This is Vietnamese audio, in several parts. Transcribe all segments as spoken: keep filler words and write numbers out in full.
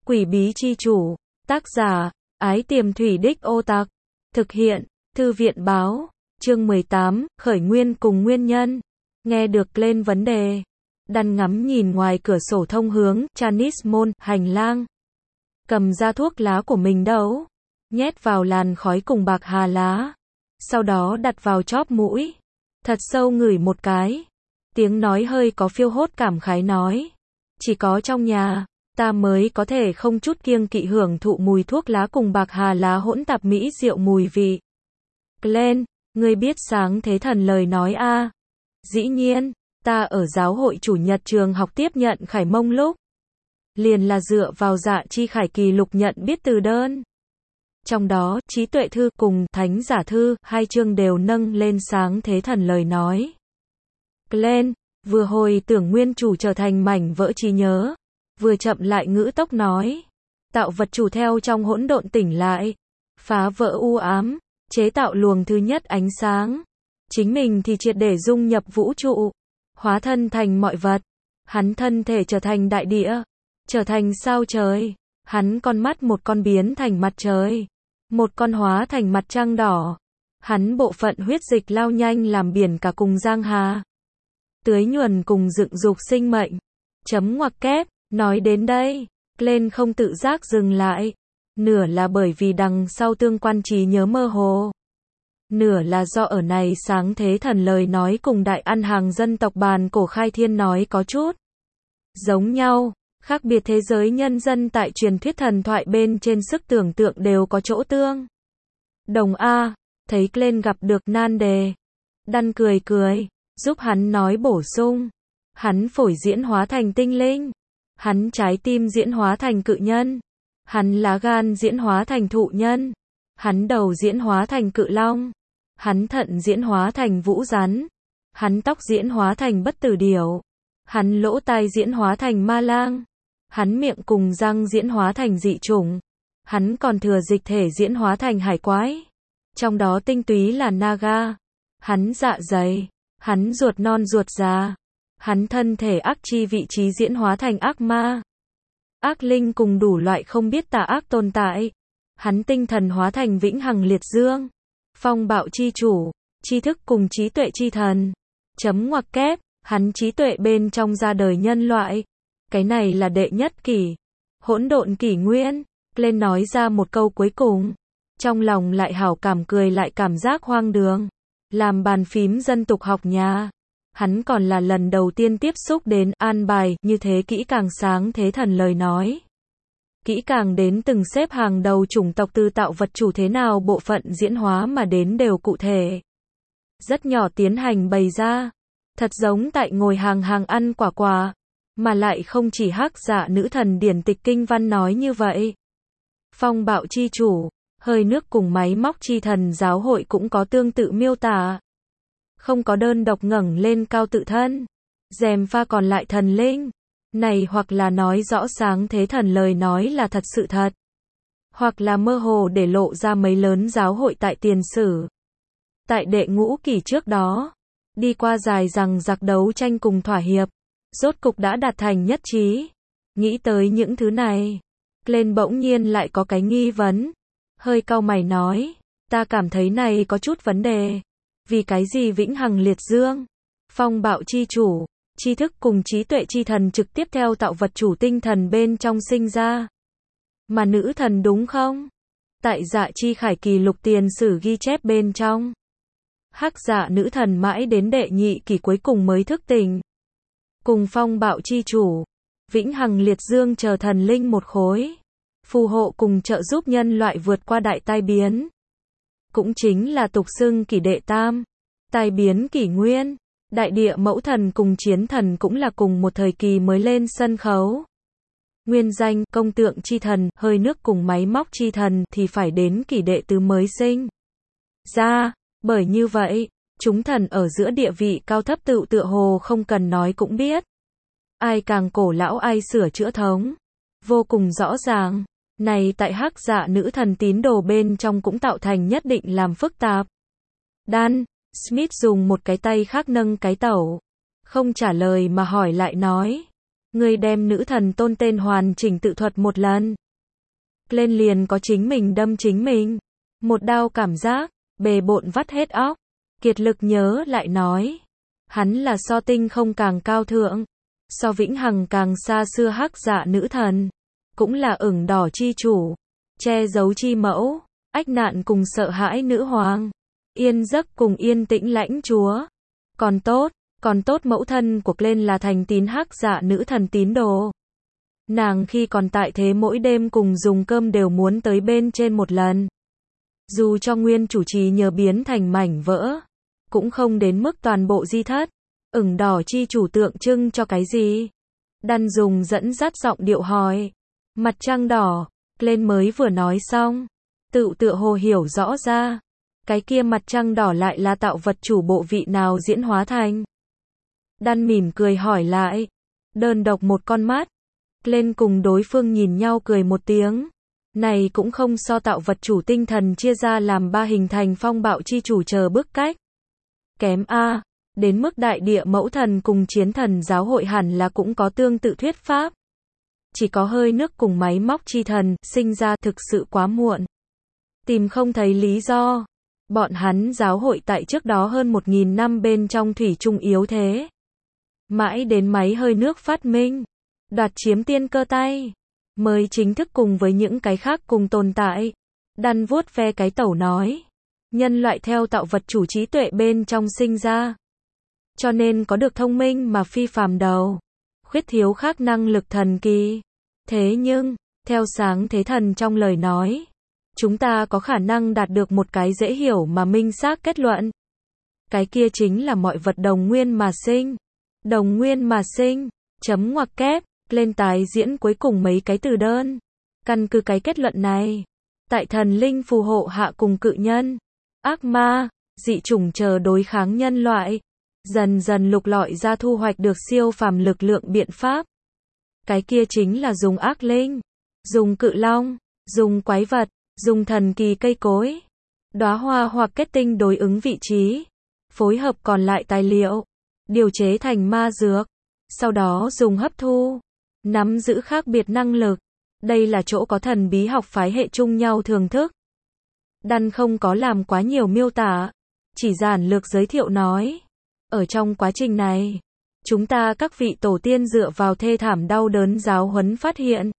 Quỷ bí chi chủ. Tác giả, Ái Tiềm Thủy Đích Ô Tặc. Thực hiện, Thư viện báo. Chương mười tám, khởi nguyên cùng nguyên nhân. Nghe được lên vấn đề. Đan ngắm nhìn ngoài cửa sổ thông hướng, Chinese Mall, hành lang. Cầm ra thuốc lá của mình đấu. Nhét vào làn khói cùng bạc hà lá. Sau đó đặt vào chóp mũi. Thật sâu ngửi một cái. Tiếng nói hơi có phiêu hốt cảm khái nói. Chỉ có trong nhà, ta mới có thể không chút kiêng kỵ hưởng thụ mùi thuốc lá cùng bạc hà lá hỗn tạp mỹ diệu mùi vị. Glenn, ngươi biết sáng thế thần lời nói a? À? Dĩ nhiên, ta ở giáo hội chủ nhật trường học tiếp nhận khải mông lúc. Liền là dựa vào dạ chi khải kỳ lục nhận biết từ đơn. Trong đó, trí tuệ thư cùng thánh giả thư, hai chương đều nâng lên sáng thế thần lời nói. Glenn, vừa hồi tưởng nguyên chủ trở thành mảnh vỡ trí nhớ, vừa chậm lại ngữ tốc nói. Tạo vật chủ theo trong hỗn độn tỉnh lại, phá vỡ u ám, chế tạo luồng thứ nhất ánh sáng. Chính mình thì triệt để dung nhập vũ trụ, hóa thân thành mọi vật. Hắn thân thể trở thành đại địa, trở thành sao trời. Hắn con mắt một con biến thành mặt trời, một con hóa thành mặt trăng đỏ. Hắn bộ phận huyết dịch lao nhanh làm biển cả cùng giang hà. Tưới nhuần cùng dựng dục sinh mệnh. Chấm ngoặc kép, nói đến đây, Glenn không tự giác dừng lại. Nửa là bởi vì đằng sau tương quan trí nhớ mơ hồ. Nửa là do ở này sáng thế thần lời nói cùng đại ăn hàng dân tộc bàn cổ khai thiên nói có chút giống nhau. Khác biệt thế giới nhân dân tại truyền thuyết thần thoại bên trên sức tưởng tượng đều có chỗ tương đồng a. Thấy Glenn gặp được nan đề, Đan cười cười, giúp hắn nói bổ sung. Hắn phổi diễn hóa thành tinh linh, hắn trái tim diễn hóa thành cự nhân, hắn lá gan diễn hóa thành thụ nhân, hắn đầu diễn hóa thành cự long, hắn thận diễn hóa thành vũ rắn, hắn tóc diễn hóa thành bất tử điểu, hắn lỗ tai diễn hóa thành ma lang, hắn miệng cùng răng diễn hóa thành dị chủng, hắn còn thừa dịch thể diễn hóa thành hải quái, trong đó tinh túy là naga, hắn dạ dày, hắn ruột non ruột già, hắn thân thể ác chi vị trí diễn hóa thành ác ma, ác linh cùng đủ loại không biết tà ác tồn tại, hắn tinh thần hóa thành vĩnh hằng liệt dương, phong bạo chi chủ, tri thức cùng trí tuệ chi thần. Chấm ngoặc kép, hắn trí tuệ bên trong ra đời nhân loại. Cái này là đệ nhất kỷ, hỗn độn kỷ nguyên. Glenn nói ra một câu cuối cùng, trong lòng lại hảo cảm cười lại cảm giác hoang đường. Làm bàn phím dân tục học nhà, hắn còn là lần đầu tiên tiếp xúc đến an bài như thế kỹ càng sáng thế thần lời nói. Kỹ càng đến từng xếp hàng đầu chủng tộc từ tạo vật chủ thế nào bộ phận diễn hóa mà đến đều cụ thể. Rất nhỏ tiến hành bày ra, thật giống tại ngồi hàng hàng ăn quả quả, mà lại không chỉ hắc dạ nữ thần điển tịch kinh văn nói như vậy. Phong bạo chi chủ, hơi nước cùng máy móc chi thần giáo hội cũng có tương tự miêu tả. Không có đơn độc ngẩng lên cao tự thân, dèm pha còn lại thần linh. Này hoặc là nói rõ sáng thế thần lời nói là thật sự thật, hoặc là mơ hồ để lộ ra mấy lớn giáo hội tại tiền sử. Tại đệ ngũ kỷ trước đó, đi qua dài rằng giặc đấu tranh cùng thỏa hiệp, rốt cục đã đạt thành nhất trí. Nghĩ tới những thứ này, Glenn bỗng nhiên lại có cái nghi vấn, hơi cau mày nói, ta cảm thấy này có chút vấn đề. Vì cái gì vĩnh hằng liệt dương, phong bạo chi chủ, tri thức cùng trí tuệ chi thần trực tiếp theo tạo vật chủ tinh thần bên trong sinh ra, mà nữ thần đúng không? Tại dạ chi khải kỳ lục tiền sử ghi chép bên trong, hắc dạ nữ thần mãi đến đệ nhị kỷ cuối cùng mới thức tỉnh. Cùng phong bạo chi chủ, vĩnh hằng liệt dương chờ thần linh một khối, phù hộ cùng trợ giúp nhân loại vượt qua đại tai biến. Cũng chính là tục xưng kỷ đệ tam, tai biến kỷ nguyên. Đại địa mẫu thần cùng chiến thần cũng là cùng một thời kỳ mới lên sân khấu. Nguyên danh, công tượng chi thần, hơi nước cùng máy móc chi thần thì phải đến kỷ đệ tứ mới sinh ra. Bởi như vậy, chúng thần ở giữa địa vị cao thấp tự tựa hồ không cần nói cũng biết. Ai càng cổ lão ai sửa chữa thống. Vô cùng rõ ràng. Này tại hắc dạ nữ thần tín đồ bên trong cũng tạo thành nhất định làm phức tạp. Đan Smith dùng một cái tay khác nâng cái tẩu, không trả lời mà hỏi lại nói. Ngươi đem nữ thần tôn tên hoàn chỉnh tự thuật một lần. Lên liền có chính mình đâm chính mình. Một đao cảm giác, bề bộn vắt hết óc. Kiệt lực nhớ lại nói. Hắn là so tinh không càng cao thượng. So vĩnh hằng càng xa xưa hắc dạ nữ thần. Cũng là ửng đỏ chi chủ. Che giấu chi mẫu. Ách nạn cùng sợ hãi nữ hoàng. Yên giấc cùng yên tĩnh lãnh chúa. Còn tốt, còn tốt mẫu thân của Glenn là thành tín hắc dạ nữ thần tín đồ. Nàng khi còn tại thế mỗi đêm cùng dùng cơm đều muốn tới bên trên một lần. Dù cho nguyên chủ trì nhờ biến thành mảnh vỡ, cũng không đến mức toàn bộ di thất. Ửng đỏ chi chủ tượng trưng cho cái gì? Đan dùng dẫn dắt giọng điệu hỏi. Mặt trăng đỏ, Glenn mới vừa nói xong. Tự tựa hồ hiểu rõ ra. Cái kia mặt trăng đỏ lại là tạo vật chủ bộ vị nào diễn hóa thành? Đan mỉm cười hỏi lại. Đơn độc một con mắt. Glenn cùng đối phương nhìn nhau cười một tiếng. Này cũng không so tạo vật chủ tinh thần chia ra làm ba hình thành phong bạo chi chủ chờ bức cách. Kém a, đến mức đại địa mẫu thần cùng chiến thần giáo hội hẳn là cũng có tương tự thuyết pháp. Chỉ có hơi nước cùng máy móc chi thần, sinh ra thực sự quá muộn. Tìm không thấy lý do. Bọn hắn giáo hội tại trước đó hơn một nghìn năm bên trong thủy chung yếu thế. Mãi đến máy hơi nước phát minh, đoạt chiếm tiên cơ tay, mới chính thức cùng với những cái khác cùng tồn tại. Đan vuốt ve cái tẩu nói. Nhân loại theo tạo vật chủ trí tuệ bên trong sinh ra. Cho nên có được thông minh mà phi phàm đầu. Khuyết thiếu khác năng lực thần kỳ. Thế nhưng, theo sáng thế thần trong lời nói, chúng ta có khả năng đạt được một cái dễ hiểu mà minh xác kết luận. Cái kia chính là mọi vật đồng nguyên mà sinh. Đồng nguyên mà sinh, chấm ngoặc kép, lên tái diễn cuối cùng mấy cái từ đơn. Căn cứ cái kết luận này, tại thần linh phù hộ hạ cùng cự nhân, ác ma, dị chủng chờ đối kháng nhân loại, dần dần lục lọi ra thu hoạch được siêu phàm lực lượng biện pháp. Cái kia chính là dùng ác linh, dùng cự long, dùng quái vật, dùng thần kỳ cây cối, đóa hoa hoặc kết tinh đối ứng vị trí, phối hợp còn lại tài liệu, điều chế thành ma dược, sau đó dùng hấp thu, nắm giữ khác biệt năng lực. Đây là chỗ có thần bí học phái hệ chung nhau thưởng thức. Đan không có làm quá nhiều miêu tả, chỉ giản lược giới thiệu nói. Ở trong quá trình này, chúng ta các vị tổ tiên dựa vào thê thảm đau đớn giáo huấn phát hiện.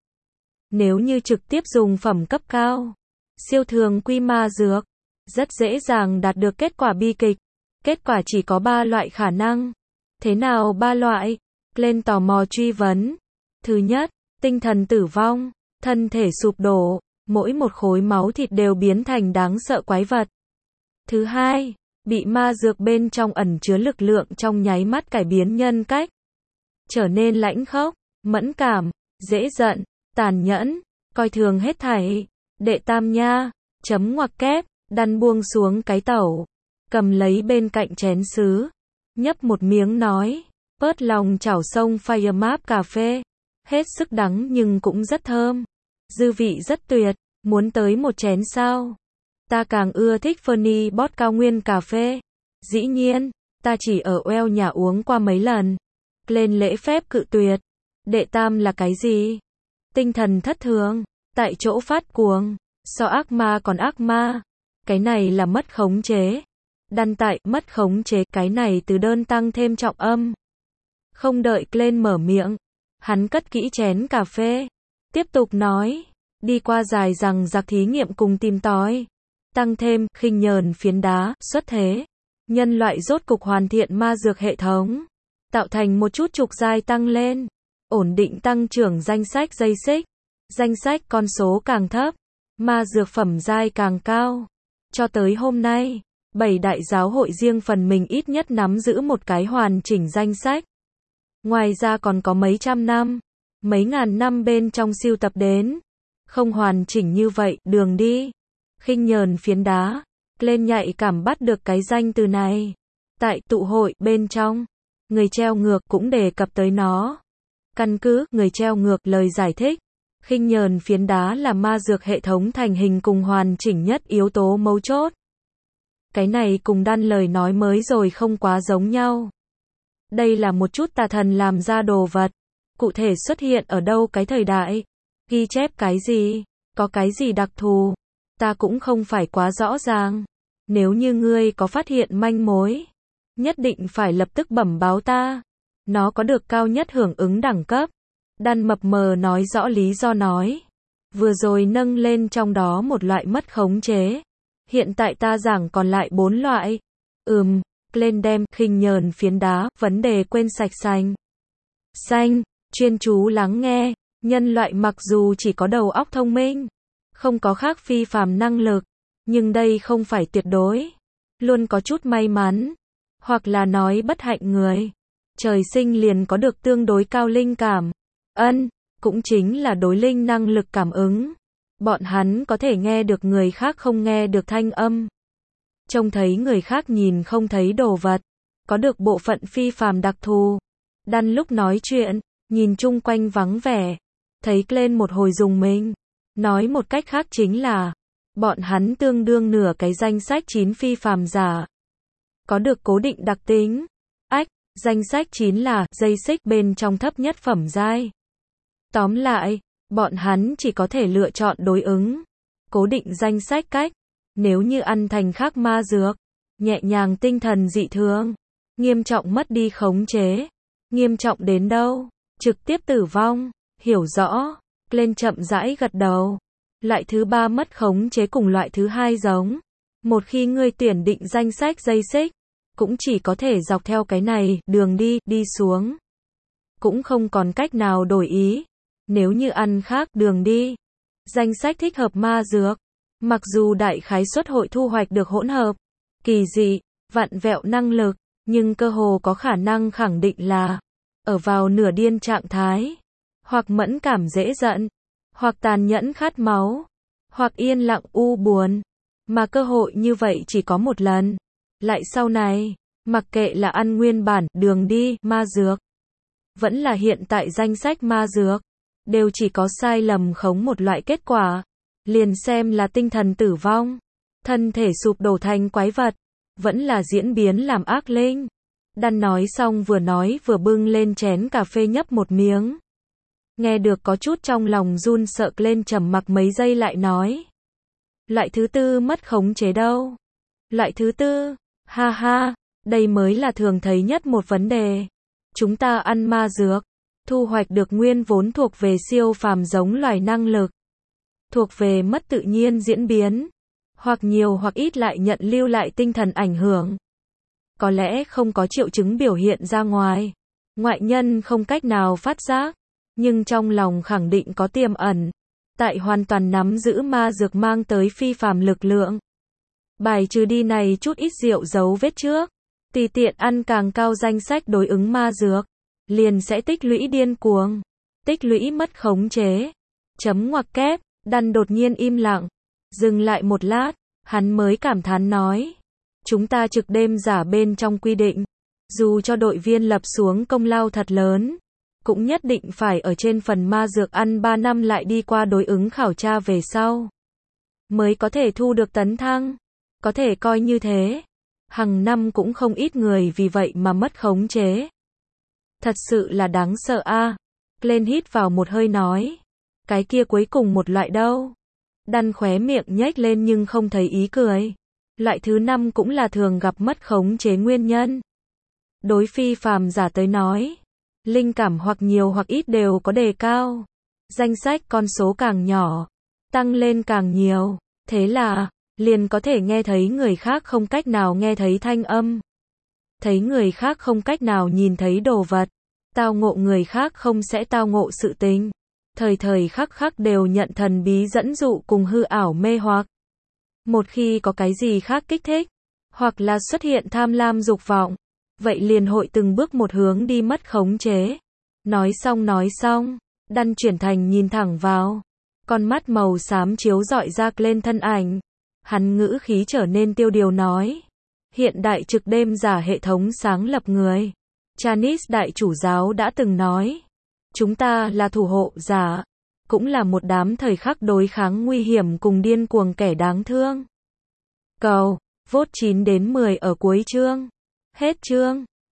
Nếu như trực tiếp dùng phẩm cấp cao, siêu thường quy ma dược, rất dễ dàng đạt được kết quả bi kịch. Kết quả chỉ có ba loại khả năng. Thế nào ba loại? Glenn tò mò truy vấn. Thứ nhất, tinh thần tử vong, thân thể sụp đổ, mỗi một khối máu thịt đều biến thành đáng sợ quái vật. Thứ hai, bị ma dược bên trong ẩn chứa lực lượng trong nháy mắt cải biến nhân cách. Trở nên lãnh khốc, mẫn cảm, dễ giận, tàn nhẫn, coi thường hết thảy. Đệ tam nha, chấm ngoặc kép, Đan buông xuống cái tẩu, cầm lấy bên cạnh chén sứ, nhấp một miếng nói, bớt lòng chảo sông Firemap cà phê, hết sức đắng nhưng cũng rất thơm, dư vị rất tuyệt, muốn tới một chén sao? Ta càng ưa thích Fernie Bot cao nguyên cà phê. Dĩ nhiên, ta chỉ ở Well nhà uống qua mấy lần. Lên lễ phép cự tuyệt. Đệ tam là cái gì? Tinh thần thất thường, tại chỗ phát cuồng, so ác ma còn ác ma. Cái này là mất khống chế. Đan tại, mất khống chế, cái này từ đơn tăng thêm trọng âm. Không đợi Glenn mở miệng, hắn cất kỹ chén cà phê, tiếp tục nói, đi qua dài rằng giặc thí nghiệm cùng tìm tòi, tăng thêm, khinh nhờn phiến đá, xuất thế. Nhân loại rốt cục hoàn thiện ma dược hệ thống, tạo thành một chút trục giai tăng lên, ổn định tăng trưởng danh sách dây xích, danh sách con số càng thấp, ma dược phẩm giai càng cao. Cho tới hôm nay, bảy đại giáo hội riêng phần mình ít nhất nắm giữ một cái hoàn chỉnh danh sách. Ngoài ra còn có mấy trăm năm, mấy ngàn năm bên trong siêu tập đến. Không hoàn chỉnh như vậy, đường đi. Khinh nhờn phiến đá. Lên nhạy cảm bắt được cái danh từ này. Tại tụ hội bên trong, người treo ngược cũng đề cập tới nó. Căn cứ, người treo ngược lời giải thích. Khinh nhờn phiến đá là ma dược hệ thống thành hình cùng hoàn chỉnh nhất yếu tố mấu chốt. Cái này cùng Đan lời nói mới rồi không quá giống nhau. Đây là một chút tà thần làm ra đồ vật. Cụ thể xuất hiện ở đâu cái thời đại? Ghi chép cái gì? Có cái gì đặc thù? Ta cũng không phải quá rõ ràng. Nếu như ngươi có phát hiện manh mối, nhất định phải lập tức bẩm báo ta. Nó có được cao nhất hưởng ứng đẳng cấp. Đan mập mờ nói rõ lý do nói. Vừa rồi nâng lên trong đó một loại mất khống chế. Hiện tại ta giảng còn lại bốn loại. Ừm, lên đem, khinh nhờn phiến đá, vấn đề quên sạch xanh. Xanh, chuyên chú lắng nghe. Nhân loại mặc dù chỉ có đầu óc thông minh, không có khác phi phàm năng lực, nhưng đây không phải tuyệt đối. Luôn có chút may mắn, hoặc là nói bất hạnh người. Trời sinh liền có được tương đối cao linh cảm. Ân, cũng chính là đối linh năng lực cảm ứng. Bọn hắn có thể nghe được người khác không nghe được thanh âm. Trông thấy người khác nhìn không thấy đồ vật. Có được bộ phận phi phàm đặc thù. Đan lúc nói chuyện, nhìn chung quanh vắng vẻ. Thấy lên một hồi dùng mình. Nói một cách khác chính là, bọn hắn tương đương nửa cái danh sách chín phi phàm giả. Có được cố định đặc tính. Ách, danh sách chín là dây xích bên trong thấp nhất phẩm giai. Tóm lại, bọn hắn chỉ có thể lựa chọn đối ứng. Cố định danh sách cách. Nếu như ăn thành khác ma dược, nhẹ nhàng tinh thần dị thường, nghiêm trọng mất đi khống chế. Nghiêm trọng đến đâu? Trực tiếp tử vong. Hiểu rõ. Lên chậm rãi gật đầu. Loại thứ ba mất khống chế cùng loại thứ hai giống. Một khi ngươi tuyển định danh sách dây xích, cũng chỉ có thể dọc theo cái này, đường đi, đi xuống. Cũng không còn cách nào đổi ý. Nếu như ăn khác đường đi, danh sách thích hợp ma dược, mặc dù đại khái suất hội thu hoạch được hỗn hợp, kỳ dị, vặn vẹo năng lực, nhưng cơ hồ có khả năng khẳng định là ở vào nửa điên trạng thái, hoặc mẫn cảm dễ giận, hoặc tàn nhẫn khát máu, hoặc yên lặng u buồn, mà cơ hội như vậy chỉ có một lần. Lại sau này, mặc kệ là ăn nguyên bản, đường đi, ma dược, vẫn là hiện tại danh sách ma dược, đều chỉ có sai lầm khống một loại kết quả, liền xem là tinh thần tử vong, thân thể sụp đổ thành quái vật, vẫn là diễn biến làm ác linh. Đan nói xong vừa nói vừa bưng lên chén cà phê nhấp một miếng. Nghe được có chút trong lòng run sợ lên trầm mặc mấy giây lại nói. Loại thứ tư mất khống chế đâu? Loại thứ tư, ha ha, đây mới là thường thấy nhất một vấn đề. Chúng ta ăn ma dược, thu hoạch được nguyên vốn thuộc về siêu phàm giống loài năng lực. Thuộc về mất tự nhiên diễn biến, hoặc nhiều hoặc ít lại nhận lưu lại tinh thần ảnh hưởng. Có lẽ không có triệu chứng biểu hiện ra ngoài, ngoại nhân không cách nào phát giác, nhưng trong lòng khẳng định có tiềm ẩn. Tại hoàn toàn nắm giữ ma dược mang tới phi phàm lực lượng. Bài trừ đi này chút ít rượu dấu vết trước, tùy tiện ăn càng cao danh sách đối ứng ma dược, liền sẽ tích lũy điên cuồng, tích lũy mất khống chế. Chấm ngoặc kép, Đan đột nhiên im lặng, dừng lại một lát, hắn mới cảm thán nói. Chúng ta trực đêm giả bên trong quy định, dù cho đội viên lập xuống công lao thật lớn, cũng nhất định phải ở trên phần ma dược ăn ba năm lại đi qua đối ứng khảo tra về sau, mới có thể thu được tấn thăng. Có thể coi như thế, hàng năm cũng không ít người vì vậy mà mất khống chế. Thật sự là đáng sợ a. À. Glenn hít vào một hơi nói. Cái kia cuối cùng một loại đâu? Đan khóe miệng nhếch lên nhưng không thấy ý cười. Loại thứ năm cũng là thường gặp mất khống chế nguyên nhân. Đối phi phàm giả tới nói, linh cảm hoặc nhiều hoặc ít đều có đề cao. Danh sách con số càng nhỏ, tăng lên càng nhiều. Thế là, liền có thể nghe thấy người khác không cách nào nghe thấy thanh âm. Thấy người khác không cách nào nhìn thấy đồ vật. Tao ngộ người khác không sẽ tao ngộ sự tình. Thời thời khắc khắc đều nhận thần bí dẫn dụ cùng hư ảo mê hoặc. Một khi có cái gì khác kích thích, hoặc là xuất hiện tham lam dục vọng, vậy liền hội từng bước một hướng đi mất khống chế. Nói xong nói xong, Đan chuyển thành nhìn thẳng vào. Con mắt màu xám chiếu rọi ra lên thân ảnh. Hắn ngữ khí trở nên tiêu điều nói. Hiện đại trực đêm giả hệ thống sáng lập người. Chanis đại chủ giáo đã từng nói. Chúng ta là thủ hộ giả. Cũng là một đám thời khắc đối kháng nguy hiểm cùng điên cuồng kẻ đáng thương. Cầu, vote chín đến mười ở cuối chương. Hết chương.